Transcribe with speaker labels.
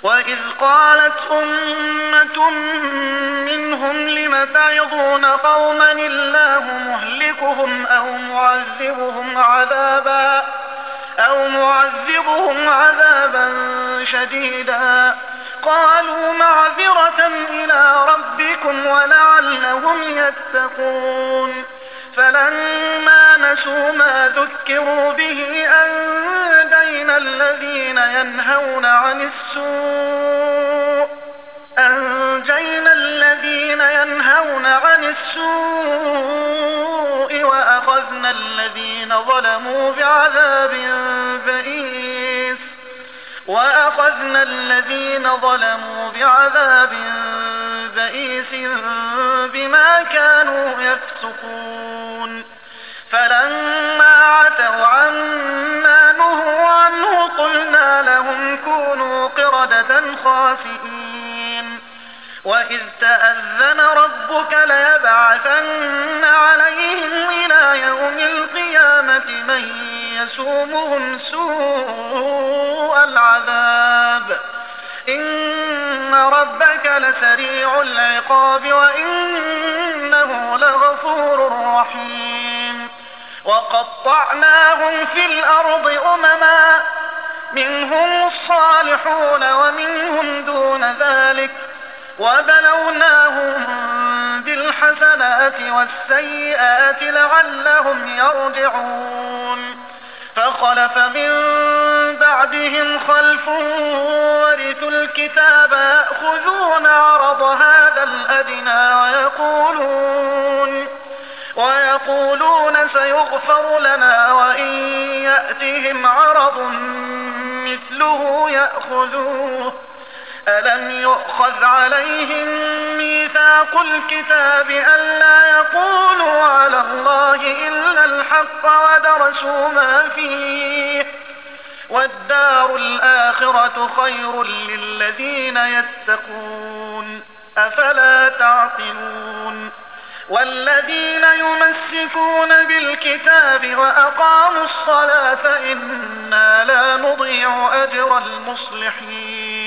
Speaker 1: وإذ قالت أمة منهم لم تعظون قوما الله مهلكهم أو معذبهم عذابا شديدا قالوا معذرة إلى ربكم ولعلهم يتقون فلما نسوا ما ذكروا به أنجينا الذين ينهون عن السوء وأخذنا الذين ظلموا بعذاب بئيس بما كانوا يفسقون فلما عتوا عما نهوا عنه قلنا لهم كونوا قردة خاسئين وإذ تأذن ربك ليبعثن عليهم إلى يوم القيامة من يسومهم سوء العذاب إن ربك لسريع العقاب وإنه لغفور رحيم وقطعناهم في الأرض أمما منهم الصالحون ومنهم دون ذلك وبلوناهم بالحسنات والسيئات لعلهم يرجعون فخلف من بعدهم خلف ورثوا الكتاب يأخذون عرض هذا الأدنى ويقولون سيغفر لنا وإن يأتهم عرض مثله يأخذوه ألم يؤخذ عليهم ميثاق الكتاب ألا يقولوا على الله إلا الحق ودرسوا ما فيه والدار الآخرة خير للذين يتقون أفلا تعقلون والذين يمسكون بالكتاب وأقاموا الصلاة إنا لا نضيع أجر المصلحين